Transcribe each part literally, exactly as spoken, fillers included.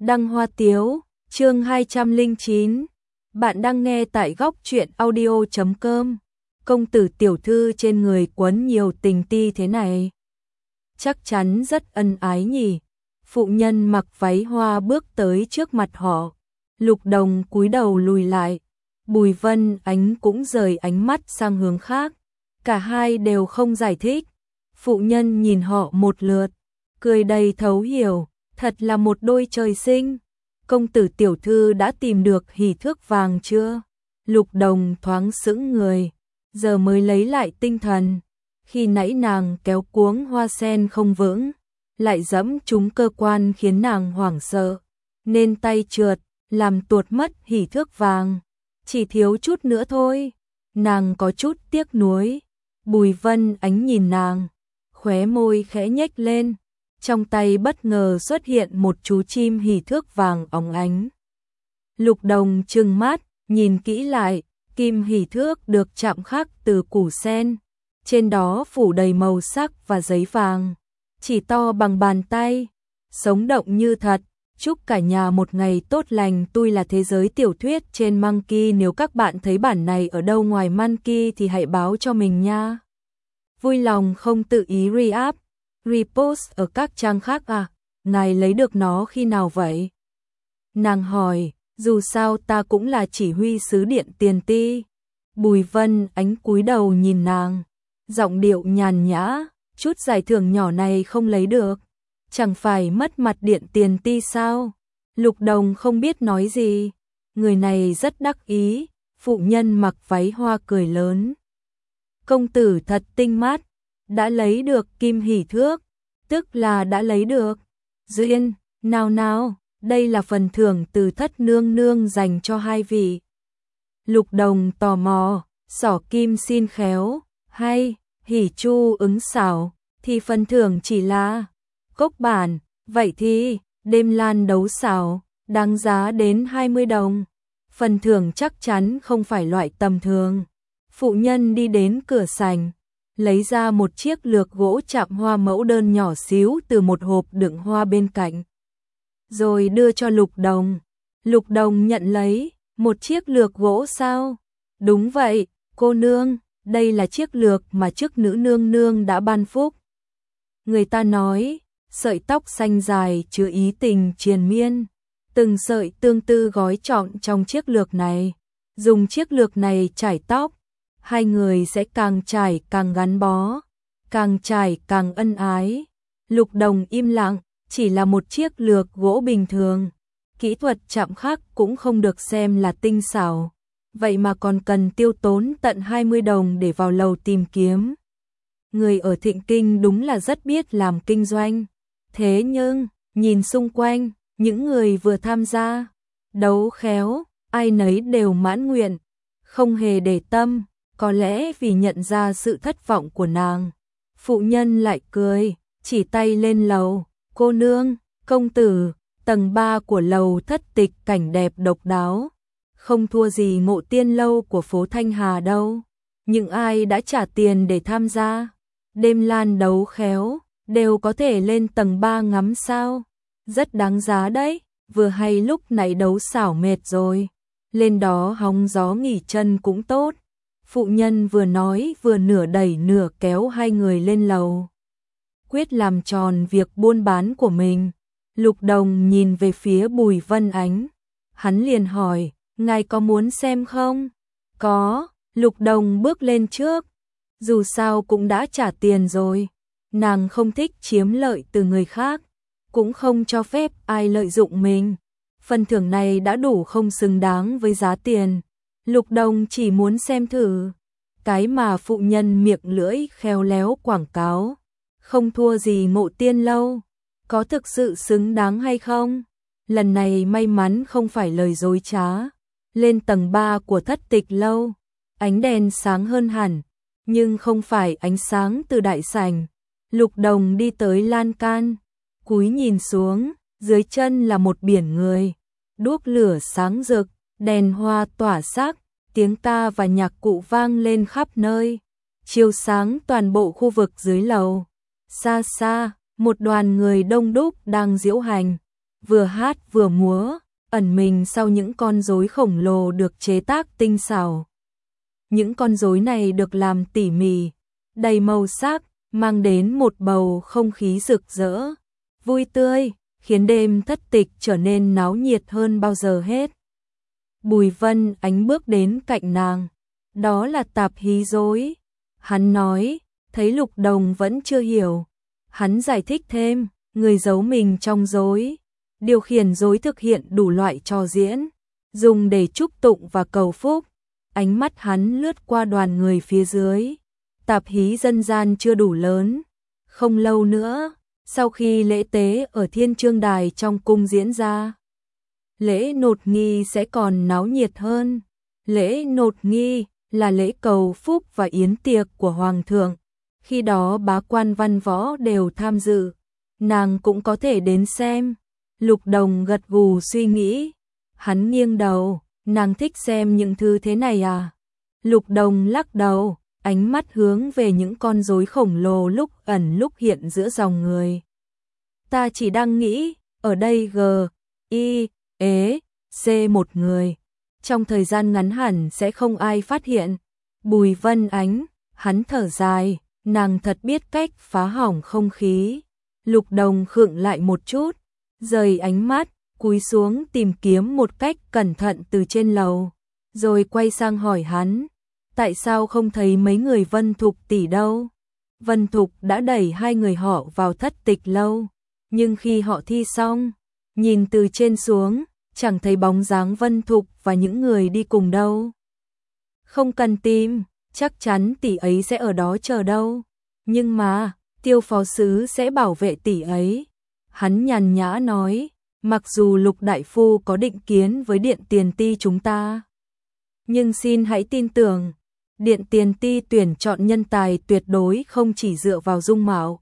Đăng Hoa Tiếu, chương hai trăm lẻ chín. Bạn đang nghe tại góc truyện audio chấm com. Công tử tiểu thư trên người quấn nhiều tình ti thế này, chắc chắn rất ân ái nhỉ. Phụ nhân mặc váy hoa bước tới trước mặt họ. Lục Đồng cúi đầu lùi lại. Bùi Vân Ánh cũng rời ánh mắt sang hướng khác. Cả hai đều không giải thích. Phụ nhân nhìn họ một lượt, cười đầy thấu hiểu. Thật là một đôi trời sinh. Công tử tiểu thư đã tìm được hỷ thước vàng chưa? Lục Đồng thoáng sững người, giờ mới lấy lại tinh thần. Khi nãy nàng kéo cuống hoa sen không vững, lại dẫm trúng cơ quan khiến nàng hoảng sợ, nên tay trượt, làm tuột mất hỷ thước vàng. Chỉ thiếu chút nữa thôi. Nàng có chút tiếc nuối. Bùi Vân Ánh nhìn nàng, khóe môi khẽ nhếch lên. Trong tay bất ngờ xuất hiện một chú chim hỷ thước vàng óng ánh. Lục Đồng trừng mắt, nhìn kỹ lại, kim hỷ thước được chạm khắc từ củ sen. Trên đó phủ đầy màu sắc và giấy vàng, chỉ to bằng bàn tay, sống động như thật. Chúc cả nhà một ngày tốt lành. Tôi là thế giới tiểu thuyết trên Monkey. Nếu các bạn thấy bản này ở đâu ngoài Monkey thì hãy báo cho mình nha. Vui lòng không tự ý re-up, repost ở các trang khác à? Ngài lấy được nó khi nào vậy? Nàng hỏi, dù sao ta cũng là chỉ huy sứ điện tiền ti. Bùi Vân Ánh cúi đầu nhìn nàng, giọng điệu nhàn nhã, chút giải thưởng nhỏ này không lấy được, chẳng phải mất mặt điện tiền ti sao? Lục Đồng không biết nói gì. Người này rất đắc ý. Phụ nhân mặc váy hoa cười lớn. Công tử thật tinh mắt, đã lấy được kim hỷ thước, tức là đã lấy được duyên. Nào nào, đây là phần thưởng từ thất nương nương dành cho hai vị. Lục Đồng tò mò, xỏ kim xin khéo, hay hỷ chu ứng xảo, thì phần thưởng chỉ là cốc bản. Vậy thì đêm lan đấu xảo, đáng giá đến hai mươi đồng. Phần thưởng chắc chắn không phải loại tầm thường. Phụ nhân đi đến cửa sảnh, lấy ra một chiếc lược gỗ chạm hoa mẫu đơn nhỏ xíu từ một hộp đựng hoa bên cạnh, rồi đưa cho Lục Đồng. Lục Đồng nhận lấy. Một chiếc lược gỗ sao? Đúng vậy, cô nương, đây là chiếc lược mà chức nữ nương nương đã ban phúc. Người ta nói, sợi tóc xanh dài chứa ý tình triền miên, từng sợi tương tư gói trọn trong chiếc lược này. Dùng chiếc lược này chải tóc, hai người sẽ càng chải càng gắn bó, càng chải càng ân ái. Lục Đồng im lặng, chỉ là một chiếc lược gỗ bình thường, kỹ thuật chạm khắc cũng không được xem là tinh xảo, vậy mà còn cần tiêu tốn tận hai mươi đồng để vào lầu tìm kiếm. Người ở Thịnh Kinh đúng là rất biết làm kinh doanh. Thế nhưng, nhìn xung quanh, những người vừa tham gia đấu khéo, ai nấy đều mãn nguyện, không hề để tâm. Có lẽ vì nhận ra sự thất vọng của nàng, phụ nhân lại cười, chỉ tay lên lầu. Cô nương, công tử, tầng ba của lầu thất tịch cảnh đẹp độc đáo, không thua gì Ngộ Tiên lâu của phố Thanh Hà đâu. Những ai đã trả tiền để tham gia đêm lan đấu khéo đều có thể lên tầng ba ngắm sao. Rất đáng giá đấy. Vừa hay lúc nãy đấu xảo mệt rồi, lên đó hóng gió nghỉ chân cũng tốt. Phụ nhân vừa nói vừa nửa đẩy nửa kéo hai người lên lầu, quyết làm tròn việc buôn bán của mình. Lục Đồng nhìn về phía Bùi Vân Ánh, hắn liền hỏi, ngài có muốn xem không? Có. Lục Đồng bước lên trước, dù sao cũng đã trả tiền rồi, nàng không thích chiếm lợi từ người khác, cũng không cho phép ai lợi dụng mình. Phần thưởng này đã đủ không xứng đáng với giá tiền. Lục Đồng chỉ muốn xem thử. Cái mà phụ nhân miệng lưỡi khéo léo quảng cáo, không thua gì Ngộ Tiên lâu, có thực sự xứng đáng hay không? Lần này may mắn không phải lời dối trá. Lên tầng ba của thất tịch lâu, ánh đèn sáng hơn hẳn, nhưng không phải ánh sáng từ đại sảnh. Lục Đồng đi tới lan can, cúi nhìn xuống, dưới chân là một biển người. Đuốc lửa sáng rực, đèn hoa tỏa sắc, tiếng ca và nhạc cụ vang lên khắp nơi, chiếu sáng toàn bộ khu vực dưới lầu. Xa xa, một đoàn người đông đúc đang diễu hành. vừa hát vừa múa, ẩn mình sau những con rối khổng lồ được chế tác tinh xảo. Những con rối này được làm tỉ mỉ, đầy màu sắc, mang đến một bầu không khí rực rỡ, vui tươi, khiến đêm thất tịch trở nên náo nhiệt hơn bao giờ hết. Bùi Vân Ánh bước đến cạnh nàng. Đó là tạp hí rối. Hắn nói, thấy Lục Đồng vẫn chưa hiểu. Hắn giải thích thêm, người giấu mình trong rối, điều khiển rối thực hiện đủ loại trò diễn, dùng để chúc tụng và cầu phúc. Ánh mắt hắn lướt qua đoàn người phía dưới. Tạp hí dân gian chưa đủ lớn. Không lâu nữa, sau khi lễ tế ở Thiên Chương Đài trong cung diễn ra, lễ nột nghi sẽ còn náo nhiệt hơn. Lễ nột nghi là lễ cầu phúc và yến tiệc của Hoàng thượng. Khi đó bá quan văn võ đều tham dự. Nàng cũng có thể đến xem. Lục Đồng gật gù suy nghĩ. Hắn nghiêng đầu, nàng thích xem những thứ thế này à? Lục Đồng lắc đầu, ánh mắt hướng về những con rối khổng lồ lúc ẩn lúc hiện giữa dòng người. Ta chỉ đang nghĩ, ở đây G, I, E, C một người. Trong thời gian ngắn hẳn sẽ không ai phát hiện. Bùi Vân Ánh, hắn thở dài, nàng thật biết cách phá hỏng không khí. Lục Đồng khựng lại một chút, rời ánh mắt, cúi xuống tìm kiếm một cách cẩn thận từ trên lầu, rồi quay sang hỏi hắn, tại sao không thấy mấy người Vân Thục tỷ đâu? Vân Thục đã đẩy hai người họ vào thất tịch lâu, nhưng khi họ thi xong, nhìn từ trên xuống, chẳng thấy bóng dáng Vân Thục và những người đi cùng đâu. Không cần tìm, chắc chắn tỷ ấy sẽ ở đó chờ đâu. Nhưng mà, Tiêu phó sứ sẽ bảo vệ tỷ ấy. Hắn nhàn nhã nói, mặc dù Lục đại phu có định kiến với Điện Tiền Ti chúng ta, nhưng xin hãy tin tưởng, Điện Tiền Ti tuyển chọn nhân tài tuyệt đối không chỉ dựa vào dung mạo.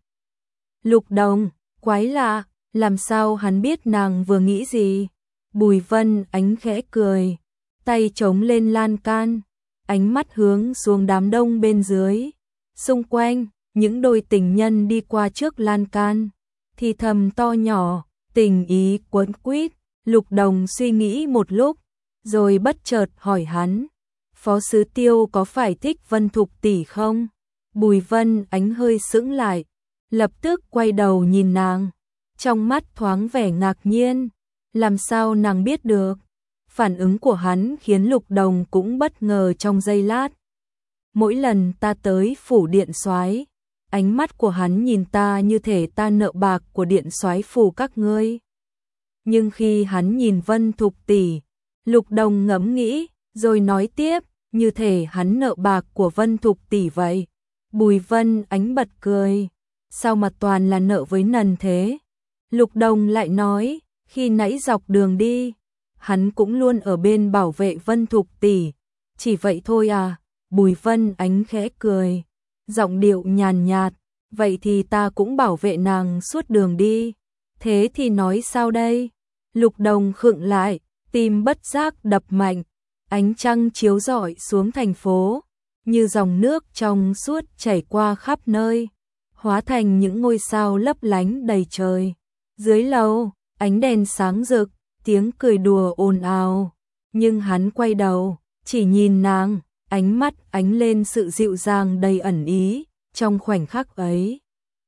Lục Đồng, quái lạ, làm sao hắn biết nàng vừa nghĩ gì? Bùi Vân Ánh khẽ cười, tay chống lên lan can, ánh mắt hướng xuống đám đông bên dưới. Xung quanh, những đôi tình nhân đi qua trước lan can, thì thầm to nhỏ, tình ý quấn quýt. Lục Đồng suy nghĩ một lúc, rồi bất chợt hỏi hắn, phó sứ Tiêu có phải thích Vân Thục tỷ không? Bùi Vân Ánh hơi sững lại, lập tức quay đầu nhìn nàng, trong mắt thoáng vẻ ngạc nhiên. Làm sao nàng biết được? Phản ứng của hắn khiến Lục Đồng cũng bất ngờ trong giây lát. Mỗi lần ta tới phủ điện soái, ánh mắt của hắn nhìn ta như thể ta nợ bạc của điện soái phủ các ngươi. Nhưng khi hắn nhìn Vân Thục tỷ, Lục Đồng ngẫm nghĩ, rồi nói tiếp, như thể hắn nợ bạc của Vân Thục tỷ vậy. Bùi Vân Ánh bật cười, sao mà toàn là nợ với nần thế? Lục Đồng lại nói, khi nãy dọc đường đi, hắn cũng luôn ở bên bảo vệ Vân Thục tỷ, chỉ vậy thôi à? Bùi Vân Ánh khẽ cười, giọng điệu nhàn nhạt, vậy thì ta cũng bảo vệ nàng suốt đường đi. Thế thì nói sao đây? Lục Đồng khựng lại, tim bất giác đập mạnh, ánh trăng chiếu rọi xuống thành phố, như dòng nước trong suốt chảy qua khắp nơi, hóa thành những ngôi sao lấp lánh đầy trời. Dưới lầu, ánh đèn sáng rực, tiếng cười đùa ồn ào, nhưng hắn quay đầu, chỉ nhìn nàng, ánh mắt ánh lên sự dịu dàng đầy ẩn ý. Trong khoảnh khắc ấy,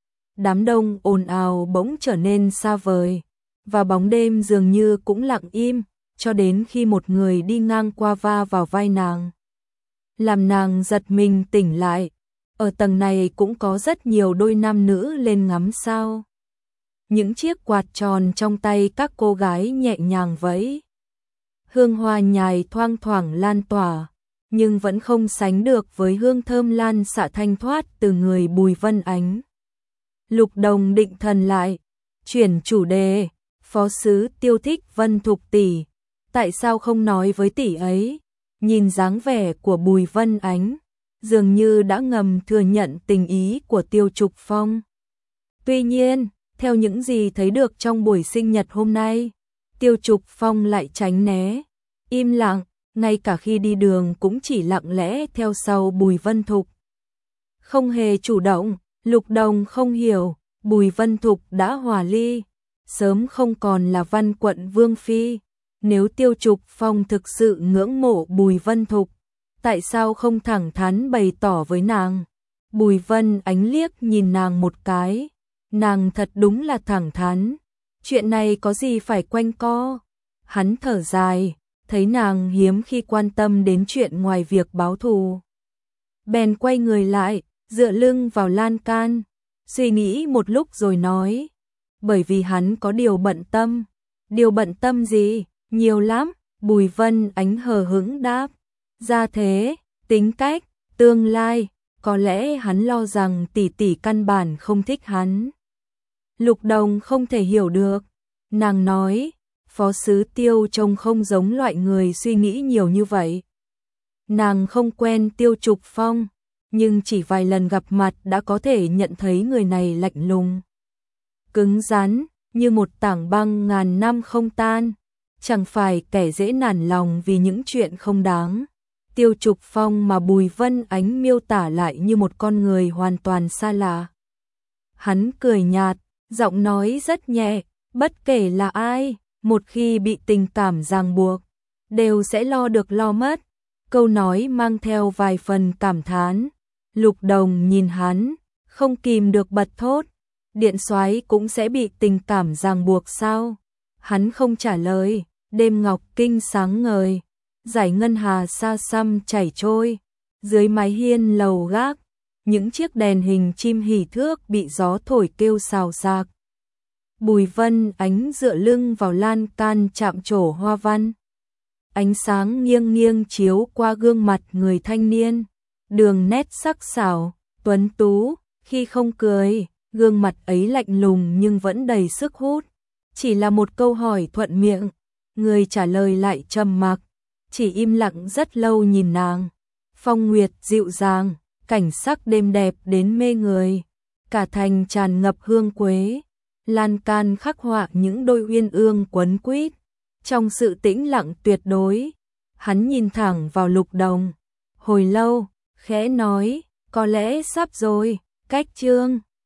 đám đông ồn ào bỗng trở nên xa vời, và bóng đêm dường như cũng lặng im, cho đến khi một người đi ngang qua va vào vai nàng, làm nàng giật mình tỉnh lại. Ở tầng này cũng có rất nhiều đôi nam nữ lên ngắm sao. Những chiếc quạt tròn trong tay các cô gái nhẹ nhàng vẫy, hương hoa nhài thoang thoảng lan tỏa, nhưng vẫn không sánh được với hương thơm lan xạ thanh thoát từ người Bùi Vân Ánh. Lục Đồng định thần lại, chuyển chủ đề, phó sứ Tiêu thích Vân Thục tỷ, tại sao không nói với tỷ ấy? Nhìn dáng vẻ của Bùi Vân Ánh, dường như đã ngầm thừa nhận tình ý của Tiêu Trục Phong. Tuy nhiên, theo những gì thấy được trong buổi sinh nhật hôm nay, Tiêu Trục Phong lại tránh né, im lặng, ngay cả khi đi đường cũng chỉ lặng lẽ theo sau Bùi Vân Thục. Không hề chủ động. Lục Đồng không hiểu, Bùi Vân Thục đã hòa ly, sớm không còn là Văn quận vương phi. Nếu Tiêu Trục Phong thực sự ngưỡng mộ Bùi Vân Thục, tại sao không thẳng thắn bày tỏ với nàng? Bùi Vân Ánh liếc nhìn nàng một cái, nàng thật đúng là thẳng thắn, chuyện này có gì phải quanh co. Hắn thở dài, thấy nàng hiếm khi quan tâm đến chuyện ngoài việc báo thù. Bèn quay người lại, dựa lưng vào lan can, suy nghĩ một lúc rồi nói, bởi vì hắn có điều bận tâm. Điều bận tâm gì? Nhiều lắm, Bùi Vân Ánh hờ hững đáp. Ra thế, tính cách, tương lai, có lẽ hắn lo rằng tỷ tỷ căn bản không thích hắn. Lục Đồng không thể hiểu được, nàng nói, Phó sứ Tiêu trông không giống loại người suy nghĩ nhiều như vậy. Nàng không quen Tiêu Trục Phong, nhưng chỉ vài lần gặp mặt đã có thể nhận thấy người này lạnh lùng, cứng rắn, như một tảng băng ngàn năm không tan, chẳng phải kẻ dễ nản lòng vì những chuyện không đáng. Tiêu Trục Phong mà Bùi Vân Ánh miêu tả lại như một con người hoàn toàn xa lạ. Hắn cười nhạt, giọng nói rất nhẹ, bất kể là ai, một khi bị tình cảm ràng buộc, đều sẽ lo được lo mất. Câu nói mang theo vài phần cảm thán. Lục Đồng nhìn hắn, không kìm được bật thốt, Điện soái cũng sẽ bị tình cảm ràng buộc sao? Hắn không trả lời, đêm ngọc kinh sáng ngời, dải ngân hà xa xăm chảy trôi, dưới mái hiên lầu gác, những chiếc đèn hình chim hỉ thước bị gió thổi kêu xào xạc. Bùi Vân Ánh dựa lưng vào lan can chạm trổ hoa văn. Ánh sáng nghiêng nghiêng chiếu qua gương mặt người thanh niên, đường nét sắc sảo, tuấn tú, khi không cười, gương mặt ấy lạnh lùng nhưng vẫn đầy sức hút. Chỉ là một câu hỏi thuận miệng, người trả lời lại trầm mặc, chỉ im lặng rất lâu nhìn nàng. Phong nguyệt dịu dàng, cảnh sắc đêm đẹp đến mê người, cả thành tràn ngập hương quế, lan can khắc họa những đôi uyên ương quấn quýt. Trong sự tĩnh lặng tuyệt đối, hắn nhìn thẳng vào Lục Đồng, hồi lâu, khẽ nói, có lẽ sắp rồi, cách chương.